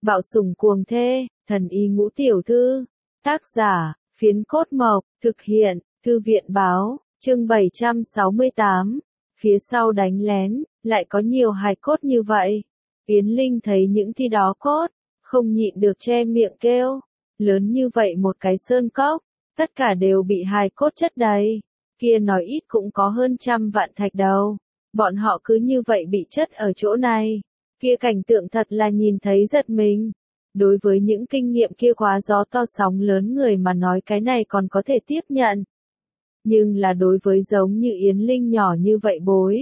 Bạo sủng cuồng thê, thần y ngũ tiểu thư. Tác giả, Phiến Cốt Mộc, thực hiện, Thư viện Báo, chương 768. Phía sau đánh lén, lại có nhiều hài cốt như vậy. Yến Linh thấy những thi đó cốt, không nhịn được che miệng kêu. Lớn như vậy một cái sơn cốc, tất cả đều bị hài cốt chất đầy. Kia nói ít cũng có hơn 100 vạn thạch đầu. Bọn họ cứ như vậy bị chất ở chỗ này. Kia cảnh tượng thật là nhìn thấy giật mình. Đối với những kinh nghiệm kia quá gió to sóng lớn người mà nói cái này còn có thể tiếp nhận. Nhưng là đối với giống như Yến Linh nhỏ như vậy bối.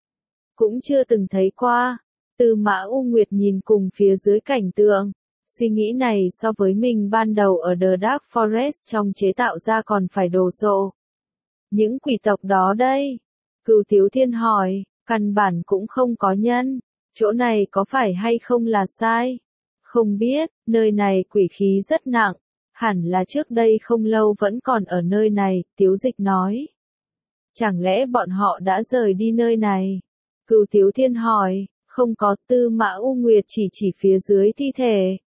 Cũng chưa từng thấy qua. Tư Mã U Nguyệt nhìn cùng phía dưới cảnh tượng. Suy nghĩ này so với mình ban đầu ở The Dark Forest trong chế tạo ra còn phải đồ sộ. Những quỷ tộc đó đây. Cửu Tiếu Thiên hỏi, căn bản cũng không có nhân. Chỗ này có phải hay không là sai? Không biết, nơi này quỷ khí rất nặng. Hẳn là trước đây không lâu vẫn còn ở nơi này, Tiếu Dịch nói. Chẳng lẽ bọn họ đã rời đi nơi này? Cửu Tiếu Thiên hỏi, không có. Tư Mã U Nguyệt chỉ phía dưới thi thể.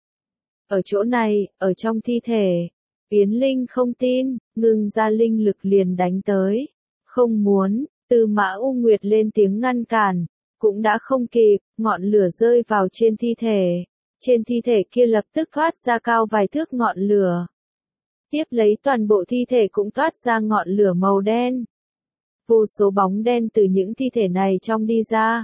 Ở chỗ này, ở trong thi thể. Yến Linh không tin, ngừng ra linh lực liền đánh tới. Không muốn, Tư Mã U Nguyệt lên tiếng ngăn cản. Cũng đã không kịp, ngọn lửa rơi vào trên thi thể. Trên thi thể kia lập tức thoát ra cao vài thước ngọn lửa. Tiếp lấy toàn bộ thi thể cũng thoát ra ngọn lửa màu đen. Vô số bóng đen từ những thi thể này trong đi ra.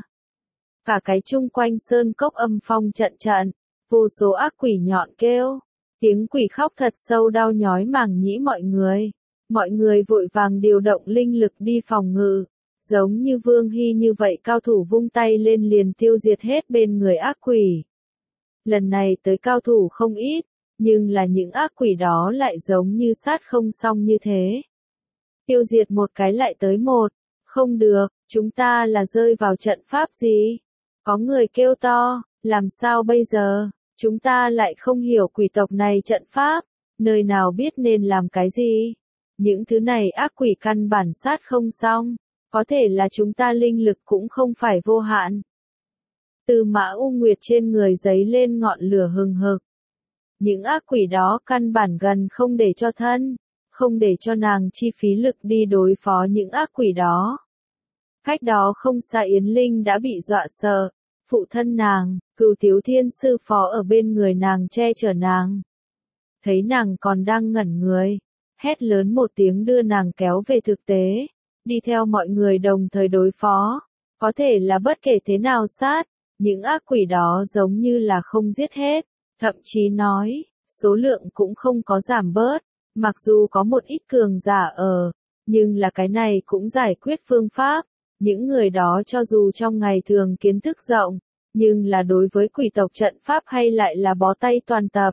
Cả cái chung quanh sơn cốc âm phong trận trận. Vô số ác quỷ nhọn kêu. Tiếng quỷ khóc thật sâu đau nhói màng nhĩ mọi người. Mọi người vội vàng điều động linh lực đi phòng ngự. Giống như Vương Hy như vậy cao thủ vung tay lên liền tiêu diệt hết bên người ác quỷ. Lần này tới cao thủ không ít, nhưng là những ác quỷ đó lại giống như sát không xong như thế. Tiêu diệt một cái lại tới một, không được, chúng ta là rơi vào trận pháp gì? Có người kêu to, làm sao bây giờ? Chúng ta lại không hiểu quỷ tộc này trận pháp, nơi nào biết nên làm cái gì? Những thứ này ác quỷ căn bản sát không xong, có thể là chúng ta linh lực cũng không phải vô hạn. Tư Mã U Nguyệt trên người giấy lên ngọn lửa hừng hực. Những ác quỷ đó căn bản gần không để cho thân, không để cho nàng chi phí lực đi đối phó những ác quỷ đó. Cách đó không xa Yến Linh đã bị dọa sợ, phụ thân nàng, Cửu Tiếu Thiên sư phó ở bên người nàng che chở nàng. Thấy nàng còn đang ngẩn người, hét lớn một tiếng đưa nàng kéo về thực tế, đi theo mọi người đồng thời đối phó, có thể là bất kể thế nào sát. Những ác quỷ đó giống như là không giết hết, thậm chí nói, số lượng cũng không có giảm bớt, mặc dù có một ít cường giả ở, nhưng là cái này cũng giải quyết phương pháp, những người đó cho dù trong ngày thường kiến thức rộng, nhưng là đối với quỷ tộc trận pháp hay lại là bó tay toàn tập.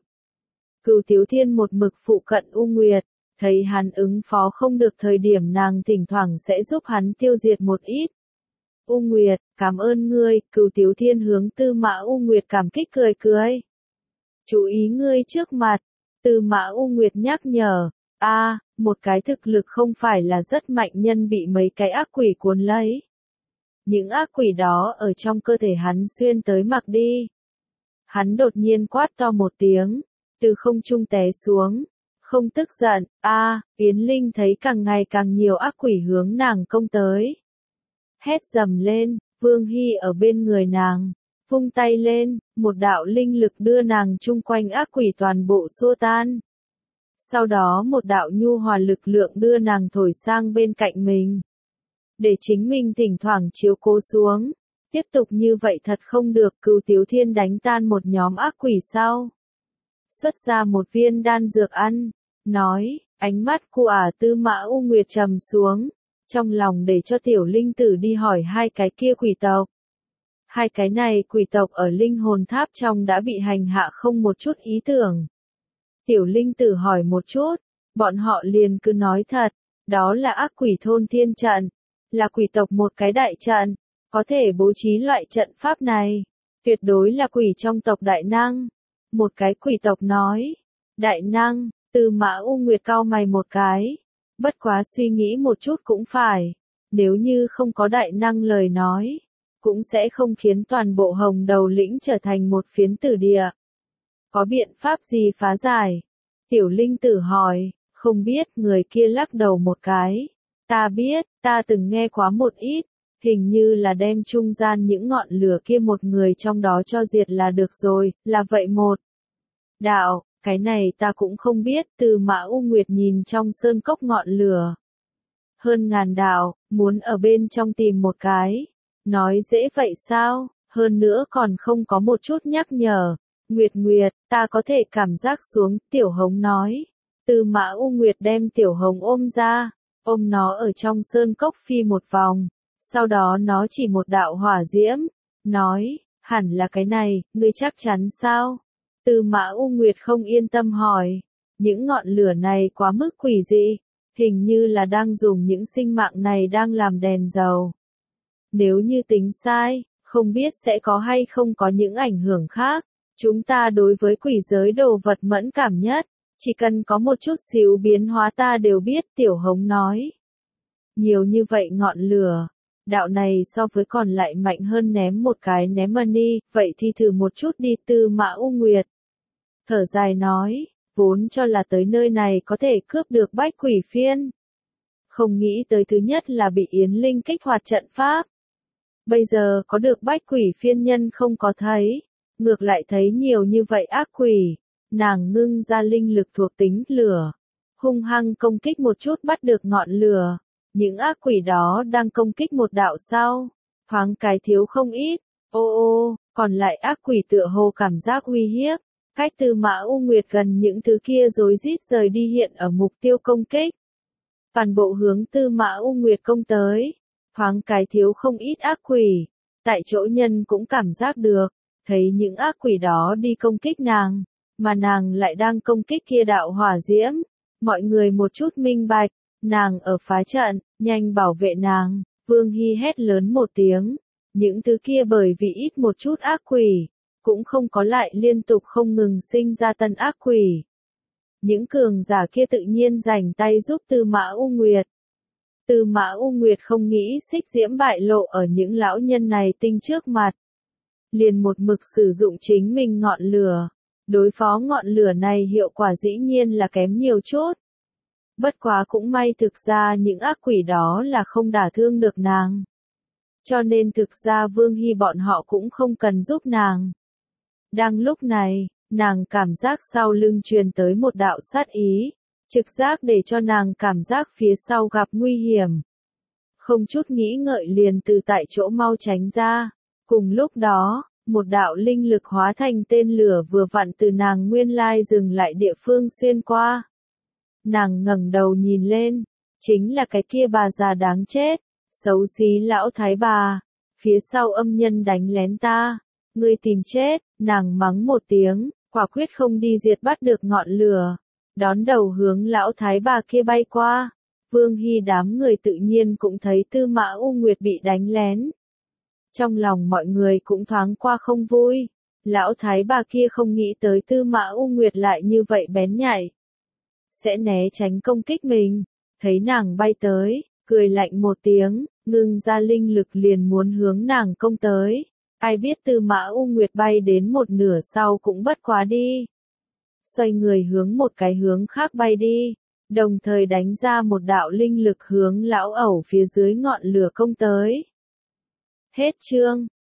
Cửu Tiếu Thiên một mực phụ cận U Nguyệt, thấy hắn ứng phó không được thời điểm nàng thỉnh thoảng sẽ giúp hắn tiêu diệt một ít. U Nguyệt, cảm ơn ngươi, Cửu Tiếu Thiên hướng Tư Mã U Nguyệt cảm kích cười cười. Chú ý ngươi trước mặt, Tư Mã U Nguyệt nhắc nhở, một cái thực lực không phải là rất mạnh nhân bị mấy cái ác quỷ cuốn lấy. Những ác quỷ đó ở trong cơ thể hắn xuyên tới mặc đi. Hắn đột nhiên quát to một tiếng, từ không trung té xuống, không tức giận, Yến Linh thấy càng ngày càng nhiều ác quỷ hướng nàng công tới. Hét dầm lên, Vương Hy ở bên người nàng, vung tay lên, một đạo linh lực đưa nàng chung quanh ác quỷ toàn bộ xua tan. Sau đó một đạo nhu hòa lực lượng đưa nàng thổi sang bên cạnh mình. Để chính mình thỉnh thoảng chiếu cố xuống. Tiếp tục như vậy thật không được. Cửu Tiếu Thiên đánh tan một nhóm ác quỷ sau. Xuất ra một viên đan dược ăn. Nói, ánh mắt của Tư Mã U Nguyệt trầm xuống. Trong lòng để cho tiểu linh tử đi hỏi hai cái kia quỷ tộc. Hai cái này quỷ tộc ở linh hồn tháp trong đã bị hành hạ không một chút ý tưởng. Tiểu linh tử hỏi một chút, bọn họ liền cứ nói thật, đó là ác quỷ thôn thiên trận, là quỷ tộc một cái đại trận, có thể bố trí loại trận pháp này, tuyệt đối là quỷ trong tộc đại năng. Một cái quỷ tộc nói, đại năng, Tư Mã U Nguyệt cau mày một cái. Bất quá suy nghĩ một chút cũng phải, nếu như không có đại năng lời nói, cũng sẽ không khiến toàn bộ Hồng Đầu lĩnh trở thành một phiến tử địa. Có biện pháp gì phá giải? Tiểu linh tử hỏi, không biết, người kia lắc đầu một cái. Ta biết, ta từng nghe quá một ít, hình như là đem trung gian những ngọn lửa kia một người trong đó cho diệt là được rồi, là vậy một. Đạo, cái này ta cũng không biết, Tư Mã U Nguyệt nhìn trong sơn cốc ngọn lửa. Hơn ngàn đạo, muốn ở bên trong tìm một cái. Nói dễ vậy sao, hơn nữa còn không có một chút nhắc nhở. Nguyệt Nguyệt, ta có thể cảm giác xuống, Tiểu Hồng nói. Tư Mã U Nguyệt đem Tiểu Hồng ôm ra, ôm nó ở trong sơn cốc phi một vòng. Sau đó nó chỉ một đạo hỏa diễm, nói, hẳn là cái này, ngươi chắc chắn sao? Tư Mã U Nguyệt không yên tâm hỏi, những ngọn lửa này quá mức quỷ dị, hình như là đang dùng những sinh mạng này đang làm đèn dầu. Nếu như tính sai, không biết sẽ có hay không có những ảnh hưởng khác. Chúng ta đối với quỷ giới đồ vật mẫn cảm nhất, chỉ cần có một chút xíu biến hóa ta đều biết, Tiểu Hồng nói. Nhiều như vậy ngọn lửa, đạo này so với còn lại mạnh hơn ném một cái ném money, vậy thì thử một chút đi. Tư Mã U Nguyệt thở dài nói, vốn cho là tới nơi này có thể cướp được bách quỷ phiên. Không nghĩ tới thứ nhất là bị Yến Linh kích hoạt trận pháp. Bây giờ có được bách quỷ phiên nhân không có thấy, ngược lại thấy nhiều như vậy ác quỷ. Nàng ngưng ra linh lực thuộc tính lửa, hung hăng công kích một chút bắt được ngọn lửa. Những ác quỷ đó đang công kích một đạo sau, thoáng cái thiếu không ít. Ô, còn lại ác quỷ tựa hồ cảm giác uy hiếp. Cách Tư Mã U Nguyệt gần những thứ kia rối rít rời đi hiện ở mục tiêu công kích. Toàn bộ hướng Tư Mã U Nguyệt công tới, thoáng cái thiếu không ít ác quỷ. Tại chỗ nhân cũng cảm giác được, thấy những ác quỷ đó đi công kích nàng, mà nàng lại đang công kích kia đạo hỏa diễm. Mọi người một chút minh bạch, nàng ở phá trận, nhanh bảo vệ nàng. Vương Hy hét lớn một tiếng, những thứ kia bởi vì ít một chút ác quỷ, cũng không có lại liên tục không ngừng sinh ra tân ác quỷ. Những cường giả kia tự nhiên rảnh tay giúp Tư Mã U Nguyệt. Tư Mã U Nguyệt không nghĩ xích diễm bại lộ ở những lão nhân này tinh trước mặt. Liền một mực sử dụng chính mình ngọn lửa. Đối phó ngọn lửa này hiệu quả dĩ nhiên là kém nhiều chút. Bất quá cũng may thực ra những ác quỷ đó là không đả thương được nàng. Cho nên thực ra Vương Hy bọn họ cũng không cần giúp nàng. Đang lúc này, nàng cảm giác sau lưng truyền tới một đạo sát ý, trực giác để cho nàng cảm giác phía sau gặp nguy hiểm. Không chút nghĩ ngợi liền từ tại chỗ mau tránh ra. Cùng lúc đó, một đạo linh lực hóa thành tên lửa vừa vặn từ nàng nguyên lai dừng lại địa phương xuyên qua. Nàng ngẩng đầu nhìn lên, chính là cái kia bà già đáng chết, xấu xí lão thái bà, phía sau âm nhân đánh lén ta, ngươi tìm chết, nàng mắng một tiếng, quả quyết không đi diệt bắt được ngọn lửa, đón đầu hướng lão thái bà kia bay qua. Vương Hy đám người tự nhiên cũng thấy Tư Mã U Nguyệt bị đánh lén. Trong lòng mọi người cũng thoáng qua không vui, lão thái bà kia không nghĩ tới Tư Mã U Nguyệt lại như vậy bén nhạy. Sẽ né tránh công kích mình, thấy nàng bay tới, cười lạnh một tiếng, ngưng ra linh lực liền muốn hướng nàng công tới. Ai biết Tư Mã U Nguyệt bay đến một nửa sau cũng bất quá đi. Xoay người hướng một cái hướng khác bay đi, đồng thời đánh ra một đạo linh lực hướng lão ẩu phía dưới ngọn lửa công tới. Hết chương.